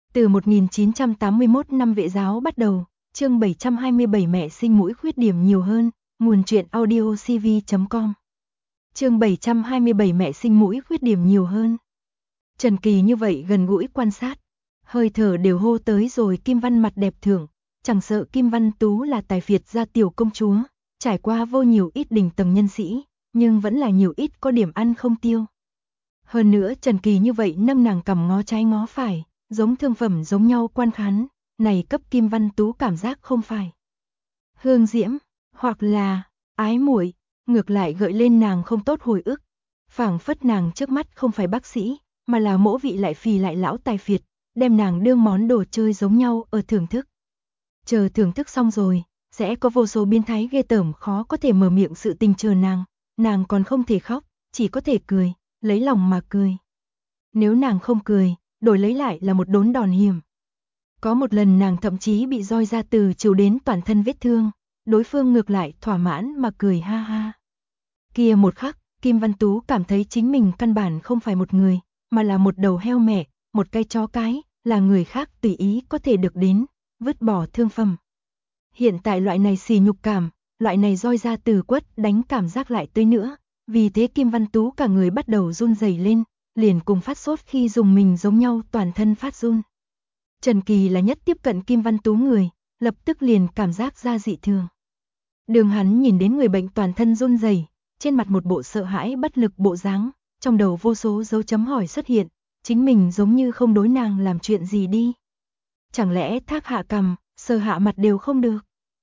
Từ 1981 năm vệ giáo bắt đầu, chương 727 mẹ sinh mũi khuyết điểm nhiều hơn, nguồn truyện audio cv.com. Chương 727 mẹ sinh mũi khuyết điểm nhiều hơn. Trần Kỳ như vậy gần gũi quan sát, hơi thở đều hô tới rồi Kim Văn mặt đẹp thưởng, chẳng sợ Kim Văn Tú là tài phiệt gia tiểu công chúa, trải qua vô nhiều ít đỉnh tầng nhân sĩ, nhưng vẫn là nhiều ít có điểm ăn không tiêu. Hơn nữa Trần Kỳ như vậy nâng nàng cầm ngó trái ngó phải, giống thương phẩm giống nhau quan khán, này cấp Kim Văn Tú cảm giác không phải hương diễm, hoặc là ái muội, ngược lại gợi lên nàng không tốt hồi ức, phảng phất nàng trước mắt không phải bác sĩ, mà là mỗ vị lại phì lại lão tài phiệt, đem nàng đương món đồ chơi giống nhau ở thưởng thức. Chờ thưởng thức xong rồi, sẽ có vô số biến thái ghê tởm khó có thể mở miệng sự tình chờ nàng còn không thể khóc, chỉ có thể cười, lấy lòng mà cười. Nếu nàng không cười, đổi lấy lại là một đốn đòn hiểm. Có một lần nàng thậm chí bị roi ra từ chiều đến toàn thân vết thương, đối phương ngược lại thỏa mãn mà cười ha ha. Kia một khắc, Kim Văn Tú cảm thấy chính mình căn bản không phải một người, mà là một đầu heo mẹ, một cái chó cái, là người khác tùy ý có thể được đến, vứt bỏ thương phẩm. Hiện tại loại này sỉ nhục cảm, loại này roi ra từ quất đánh cảm giác lại tới nữa, vì thế Kim Văn Tú cả người bắt đầu run rẩy lên, liền cùng phát sốt khi dùng mình giống nhau toàn thân phát run. Trần Kỳ là nhất tiếp cận Kim Văn Tú người, lập tức liền cảm giác ra dị thường. Đường hắn nhìn đến người bệnh toàn thân run rẩy, trên mặt một bộ sợ hãi bất lực bộ dáng, trong đầu vô số dấu chấm hỏi xuất hiện, chính mình giống như không đối nàng làm chuyện gì đi. Chẳng lẽ thác hạ cằm, sờ hạ mặt đều không được?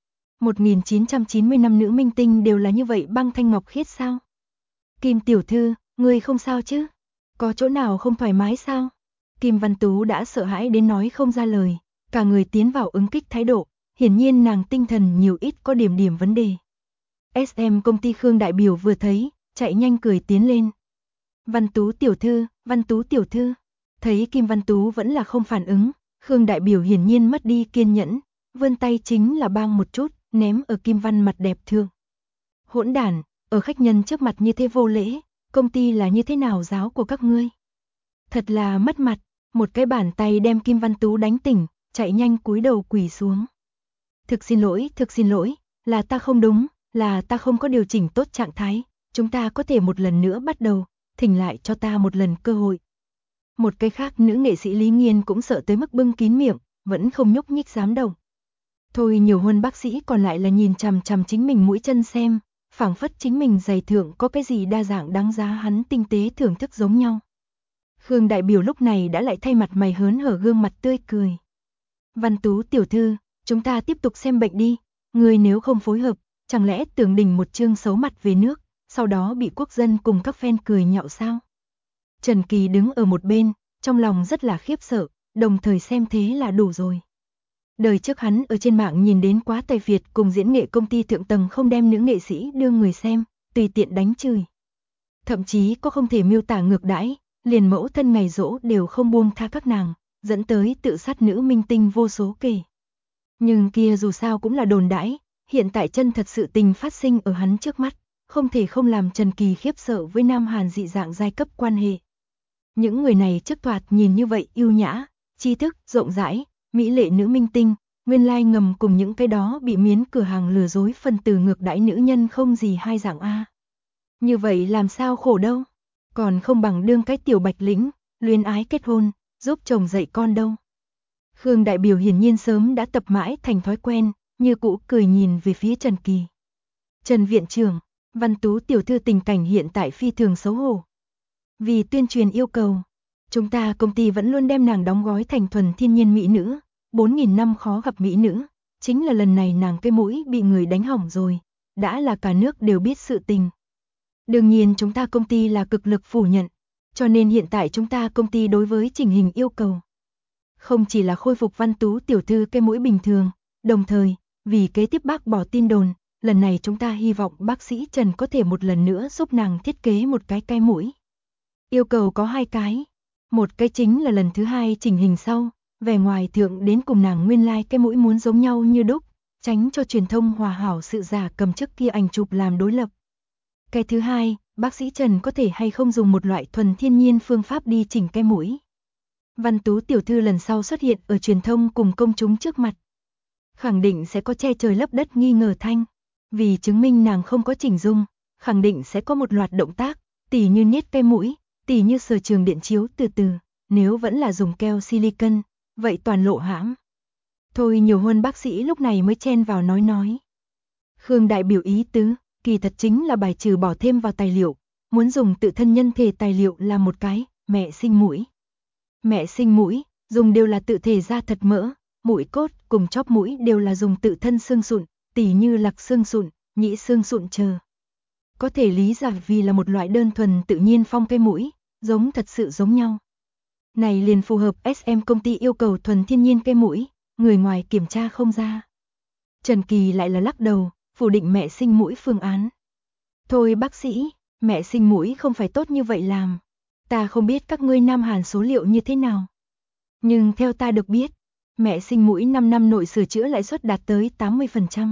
1990 năm nữ minh tinh đều là như vậy băng thanh ngọc khiết sao? Kim tiểu thư, ngươi không sao chứ? Có chỗ nào không thoải mái sao? Kim Văn Tú đã sợ hãi đến nói không ra lời, cả người tiến vào ứng kích thái độ, hiển nhiên nàng tinh thần nhiều ít có điểm vấn đề. SM công ty Khương đại biểu vừa thấy, chạy nhanh cười tiến lên. Văn Tú tiểu thư, Văn Tú tiểu thư. Thấy Kim Văn Tú vẫn là không phản ứng, Khương đại biểu hiển nhiên mất đi kiên nhẫn, vươn tay chính là bang một chút, ném ở Kim Văn mặt đẹp thương. Hỗn đản, ở khách nhân trước mặt như thế vô lễ, công ty là như thế nào giáo của các ngươi? Thật là mất mặt, một cái bàn tay đem Kim Văn Tú đánh tỉnh, chạy nhanh cúi đầu quỳ xuống. Thực xin lỗi, là ta không đúng, là ta không có điều chỉnh tốt trạng thái, chúng ta có thể một lần nữa bắt đầu, thỉnh lại cho ta một lần cơ hội. Một cái khác nữ nghệ sĩ Lý Nghiên cũng sợ tới mức bưng kín miệng, vẫn không nhúc nhích dám động. Thôi nhiều hơn bác sĩ còn lại là nhìn chằm chằm chính mình mũi chân xem, phảng phất chính mình giày thượng có cái gì đa dạng đáng giá hắn tinh tế thưởng thức giống nhau. Khương đại biểu lúc này đã lại thay mặt mày hớn hở gương mặt tươi cười. Văn Tú tiểu thư, chúng ta tiếp tục xem bệnh đi, người nếu không phối hợp, chẳng lẽ tưởng đỉnh một chương xấu mặt về nước, sau đó bị quốc dân cùng các fan cười nhạo sao? Trần Kỳ đứng ở một bên, trong lòng rất là khiếp sợ, đồng thời xem thế là đủ rồi. Đời trước hắn ở trên mạng nhìn đến quá tài phiệt cùng diễn nghệ công ty thượng tầng không đem nữ nghệ sĩ đưa người xem, tùy tiện đánh chửi. Thậm chí có không thể miêu tả ngược đãi, liền mẫu thân ngày giỗ đều không buông tha các nàng, dẫn tới tự sát nữ minh tinh vô số kể. Nhưng kia dù sao cũng là đồn đãi, hiện tại chân thật sự tình phát sinh ở hắn trước mắt, không thể không làm Trần Kỳ khiếp sợ với Nam Hàn dị dạng giai cấp quan hệ. Những người này trước thoạt nhìn như vậy yêu nhã, tri thức, rộng rãi, mỹ lệ nữ minh tinh, nguyên lai ngầm cùng những cái đó bị miến cửa hàng lừa dối phân từ ngược đãi nữ nhân không gì hai dạng A. Như vậy làm sao khổ đâu, còn không bằng đương cái tiểu bạch lĩnh, luyến ái kết hôn, giúp chồng dạy con đâu. Khương đại biểu hiển nhiên sớm đã tập mãi thành thói quen, như cũ cười nhìn về phía Trần Kỳ. Trần viện trưởng, Văn Tú tiểu thư tình cảnh hiện tại phi thường xấu hổ. Vì tuyên truyền yêu cầu, chúng ta công ty vẫn luôn đem nàng đóng gói thành thuần thiên nhiên mỹ nữ, 4.000 năm khó gặp mỹ nữ, chính là lần này nàng cái mũi bị người đánh hỏng rồi, đã là cả nước đều biết sự tình. Đương nhiên chúng ta công ty là cực lực phủ nhận, cho nên hiện tại chúng ta công ty đối với chỉnh hình yêu cầu. Không chỉ là khôi phục Văn Tú tiểu thư cái mũi bình thường, đồng thời, vì kế tiếp bác bỏ tin đồn, lần này chúng ta hy vọng bác sĩ Trần có thể một lần nữa giúp nàng thiết kế một cái mũi. Yêu cầu có 2 cái, một cái chính là lần thứ 2 chỉnh hình sau, vẻ ngoài thượng đến cùng nàng nguyên lai cái mũi muốn giống nhau như đúc, tránh cho truyền thông hòa hảo sự giả cầm trước kia ảnh chụp làm đối lập. Cái thứ 2, bác sĩ Trần có thể hay không dùng một loại thuần thiên nhiên phương pháp đi chỉnh cái mũi. Văn Tú tiểu thư lần sau xuất hiện ở truyền thông cùng công chúng trước mặt. Khẳng định sẽ có che trời lấp đất nghi ngờ thanh. Vì chứng minh nàng không có chỉnh dung, khẳng định sẽ có một loạt động tác, tỉ như niết cái mũi, tỉ như sờ trường điện chiếu từ từ, nếu vẫn là dùng keo silicon, vậy toàn lộ hãm. Thôi nhiều hơn bác sĩ lúc này mới chen vào nói. Khương đại biểu ý tứ, kỳ thật chính là bài trừ bỏ thêm vào tài liệu, muốn dùng tự thân nhân thể tài liệu làm một cái, mẹ sinh mũi. Mẹ sinh mũi, dùng đều là tự thể da thật mỡ, mũi cốt cùng chóp mũi đều là dùng tự thân xương sụn, tỉ như lạc xương sụn, nhĩ xương sụn chờ. Có thể lý giải vì là một loại đơn thuần tự nhiên phong cái mũi, giống thật sự giống nhau. Này liền phù hợp SM công ty yêu cầu thuần thiên nhiên cái mũi, người ngoài kiểm tra không ra. Trần Kỳ lại là lắc đầu, phủ định mẹ sinh mũi phương án. Thôi bác sĩ, mẹ sinh mũi không phải tốt như vậy làm. Ta không biết các ngươi Nam Hàn số liệu như thế nào. Nhưng theo ta được biết, mẹ sinh mũi 5 năm nội sửa chữa lãi suất đạt tới 80%.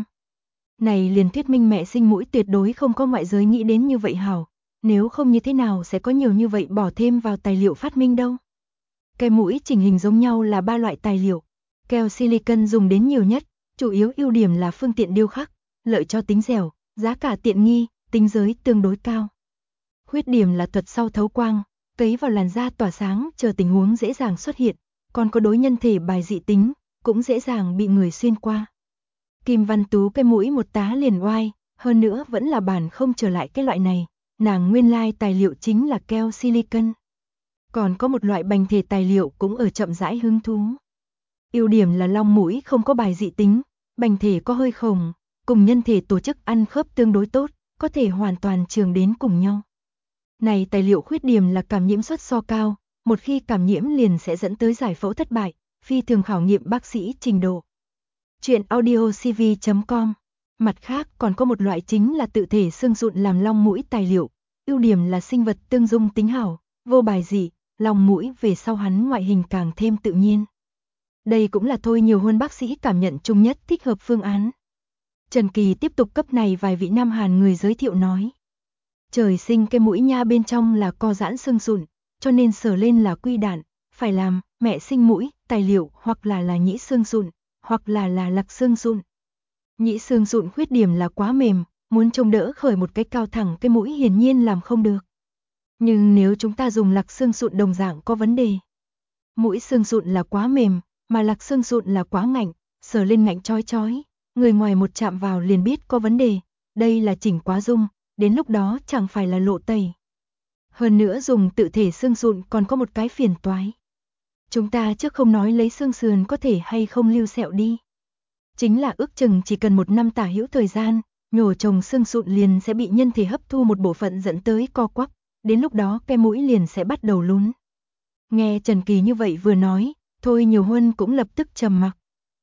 Này liền thuyết minh mẹ sinh mũi tuyệt đối không có ngoại giới nghĩ đến như vậy hảo. Nếu không như thế nào sẽ có nhiều như vậy bỏ thêm vào tài liệu phát minh đâu. Cái mũi chỉnh hình giống nhau là 3 loại tài liệu. Keo silicon dùng đến nhiều nhất, chủ yếu ưu điểm là phương tiện điêu khắc, lợi cho tính dẻo, giá cả tiện nghi, tính giới tương đối cao. Khuyết điểm là thuật sau thấu quang, cấy vào làn da tỏa sáng chờ tình huống dễ dàng xuất hiện, còn có đối nhân thể bài dị tính, cũng dễ dàng bị người xuyên qua. Kim Văn Tú cái mũi một tá liền oai, hơn nữa vẫn là bản không trở lại cái loại này, nàng nguyên lai tài liệu chính là keo silicon. Còn có một loại bành thể tài liệu cũng ở chậm rãi hứng thú. Ưu điểm là long mũi không có bài dị tính, bành thể có hơi khổng, cùng nhân thể tổ chức ăn khớp tương đối tốt, có thể hoàn toàn trường đến cùng nhau. Này tài liệu khuyết điểm là cảm nhiễm suất so cao, một khi cảm nhiễm liền sẽ dẫn tới giải phẫu thất bại, phi thường khảo nghiệm bác sĩ trình độ. Chuyện audiocv.com. Mặt khác còn có một loại chính là tự thể xương sụn làm long mũi tài liệu, ưu điểm là sinh vật tương dung tính hảo, vô bài dị, long mũi về sau hắn ngoại hình càng thêm tự nhiên. Đây cũng là thôi nhiều hơn bác sĩ cảm nhận chung nhất thích hợp phương án. Trần Kỳ tiếp tục cấp này vài vị Nam Hàn người giới thiệu nói. Trời sinh cái mũi nha bên trong là co giãn xương sụn, cho nên sờ lên là quy đạn, phải làm mẹ sinh mũi, tài liệu hoặc là nhĩ xương sụn, hoặc là lạc xương sụn. Nhĩ xương sụn khuyết điểm là quá mềm, muốn trông đỡ khởi một cái cao thẳng cái mũi hiển nhiên làm không được. Nhưng nếu chúng ta dùng lạc xương sụn đồng dạng có vấn đề. Mũi xương sụn là quá mềm, mà lạc xương sụn là quá ngạnh, sờ lên ngạnh chói chói, người ngoài một chạm vào liền biết có vấn đề, đây là chỉnh quá dung, đến lúc đó chẳng phải là lộ tẩy. Hơn nữa dùng tự thể xương sụn còn có một cái phiền toái. Chúng ta trước không nói lấy xương sườn có thể hay không lưu sẹo đi. Chính là ước chừng chỉ cần 1 năm tả hữu thời gian, nhổ trồng xương sụn liền sẽ bị nhân thể hấp thu một bộ phận dẫn tới co quắp, đến lúc đó cái mũi liền sẽ bắt đầu lún. Nghe Trần Kỳ như vậy vừa nói, thôi nhiều hơn cũng lập tức trầm mặc.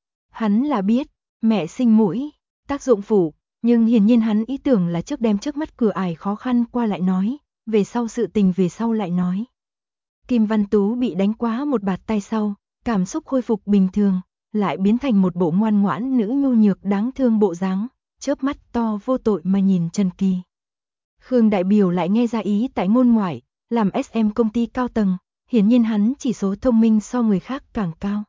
Hắn là biết, mẹ sinh mũi, tác dụng phụ, nhưng hiển nhiên hắn ý tưởng là trước đem trước mắt cửa ải khó khăn qua lại nói, về sau sự tình về sau lại nói. Kim Văn Tú bị đánh quá một bạt tay sau, cảm xúc khôi phục bình thường, lại biến thành một bộ ngoan ngoãn nữ nhu nhược đáng thương bộ dáng, chớp mắt to vô tội mà nhìn Trần Kỳ. Khương đại biểu lại nghe ra ý tại ngôn ngoại, làm SM công ty cao tầng, hiển nhiên hắn chỉ số thông minh so người khác càng cao.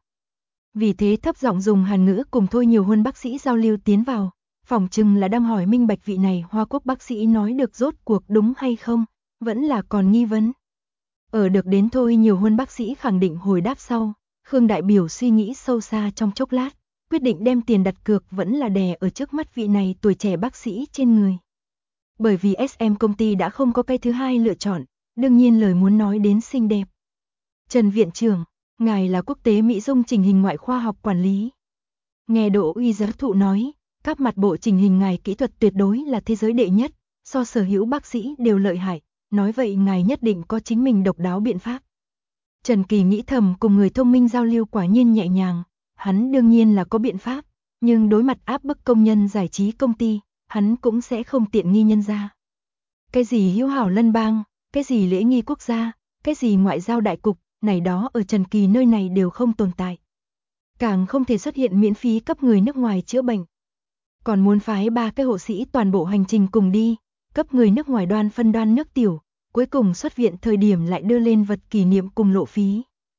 Vì thế thấp giọng dùng Hàn ngữ cùng thôi nhiều hơn bác sĩ giao lưu tiến vào, phỏng chừng là đang hỏi minh bạch vị này Hoa Quốc bác sĩ nói được rốt cuộc đúng hay không, vẫn là còn nghi vấn. Ở được đến thôi nhiều hơn bác sĩ khẳng định hồi đáp sau, Khương đại biểu suy nghĩ sâu xa trong chốc lát, quyết định đem tiền đặt cược vẫn là đè ở trước mắt vị này tuổi trẻ bác sĩ trên người. Bởi vì SM công ty đã không có cái thứ hai lựa chọn, đương nhiên lời muốn nói đến xinh đẹp. Trần Viện trưởng, ngài là quốc tế Mỹ dung chỉnh hình ngoại khoa học quản lý. Nghe Đỗ Uy giáo thụ nói, các mặt bộ chỉnh hình ngài kỹ thuật tuyệt đối là thế giới đệ nhất, so sở hữu bác sĩ đều lợi hại, nói vậy ngài nhất định có chính mình độc đáo biện pháp. Trần Kỳ nghĩ thầm cùng người thông minh giao lưu quả nhiên nhẹ nhàng, hắn đương nhiên là có biện pháp, nhưng đối mặt áp bức công nhân giải trí công ty, hắn cũng sẽ không tiện nghi nhân ra. Cái gì hữu hảo lân bang, cái gì lễ nghi quốc gia, cái gì ngoại giao đại cục, này đó ở Trần Kỳ nơi này đều không tồn tại. Càng không thể xuất hiện miễn phí cấp người nước ngoài chữa bệnh. Còn muốn phái 3 cái hộ sĩ toàn bộ hành trình cùng đi, cấp người nước ngoài đoan phân đoan nước tiểu, cuối cùng xuất viện thời điểm lại đưa lên vật kỷ niệm cùng lộ phí.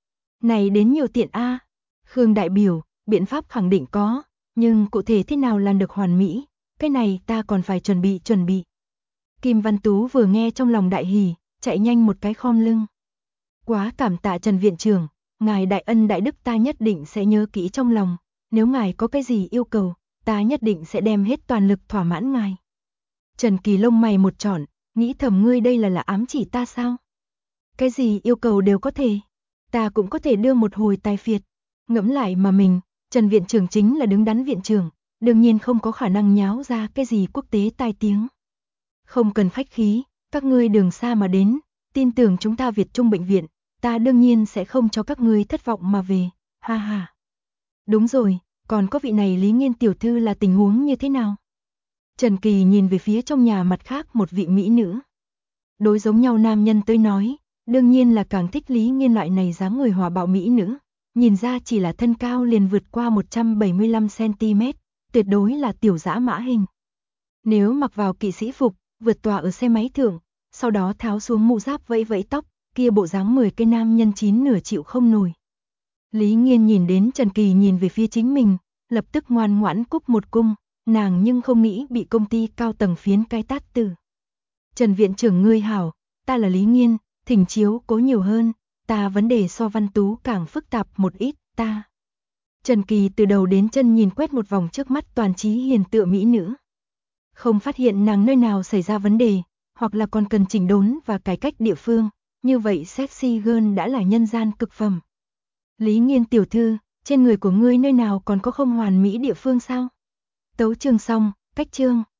Này đến nhiều tiện a. Khương đại biểu, biện pháp khẳng định có, nhưng cụ thể thế nào làm được hoàn mỹ, cái này ta còn phải chuẩn bị. Kim Văn Tú vừa nghe trong lòng đại hỉ, chạy nhanh một cái khom lưng. Quá cảm tạ Trần viện trưởng, ngài đại ân đại đức ta nhất định sẽ nhớ kỹ trong lòng, nếu ngài có cái gì yêu cầu, ta nhất định sẽ đem hết toàn lực thỏa mãn ngài. Trần Kỳ lông mày một trọn, nghĩ thầm ngươi đây là ám chỉ ta sao? Cái gì yêu cầu đều có thể, ta cũng có thể đưa một hồi tài phiệt. Ngẫm lại mà mình, Trần viện trưởng chính là đứng đắn viện trưởng, đương nhiên không có khả năng nháo ra cái gì quốc tế tai tiếng. Không cần khách khí, các ngươi đường xa mà đến, tin tưởng chúng ta Việt Trung bệnh viện, ta đương nhiên sẽ không cho các ngươi thất vọng mà về, ha ha. Đúng rồi, còn có vị này Lý Nghiên tiểu thư là tình huống như thế nào? Trần Kỳ nhìn về phía trong nhà mặt khác một vị mỹ nữ. Đối giống nhau nam nhân tới nói, đương nhiên là càng thích Lý Nghiên loại này dáng người hòa bạo mỹ nữ, nhìn ra chỉ là thân cao liền vượt qua 175cm, tuyệt đối là tiểu dã mã hình. Nếu mặc vào kỵ sĩ phục, vượt tòa ở xe máy thượng, sau đó tháo xuống mũ giáp vẫy vẫy tóc, kia bộ dáng 10 cái nam nhân chín nửa chịu không nổi. Lý Nghiên nhìn đến Trần Kỳ nhìn về phía chính mình, lập tức ngoan ngoãn cúc một cung, nàng nhưng không nghĩ bị công ty cao tầng phiến cái tát tử. Trần viện trưởng ngươi hảo, ta là Lý Nghiên, thỉnh chiếu cố nhiều hơn, ta vấn đề so Văn Tú càng phức tạp một ít, ta. Trần Kỳ từ đầu đến chân nhìn quét một vòng trước mắt toàn trí hiền tựa mỹ nữ. Không phát hiện nàng nơi nào xảy ra vấn đề, hoặc là còn cần chỉnh đốn và cải cách địa phương, như vậy sexy girl đã là nhân gian cực phẩm. Lý Nghiên tiểu thư, trên người của ngươi nơi nào còn có không hoàn mỹ địa phương sao? Tấu chương xong, cách chương.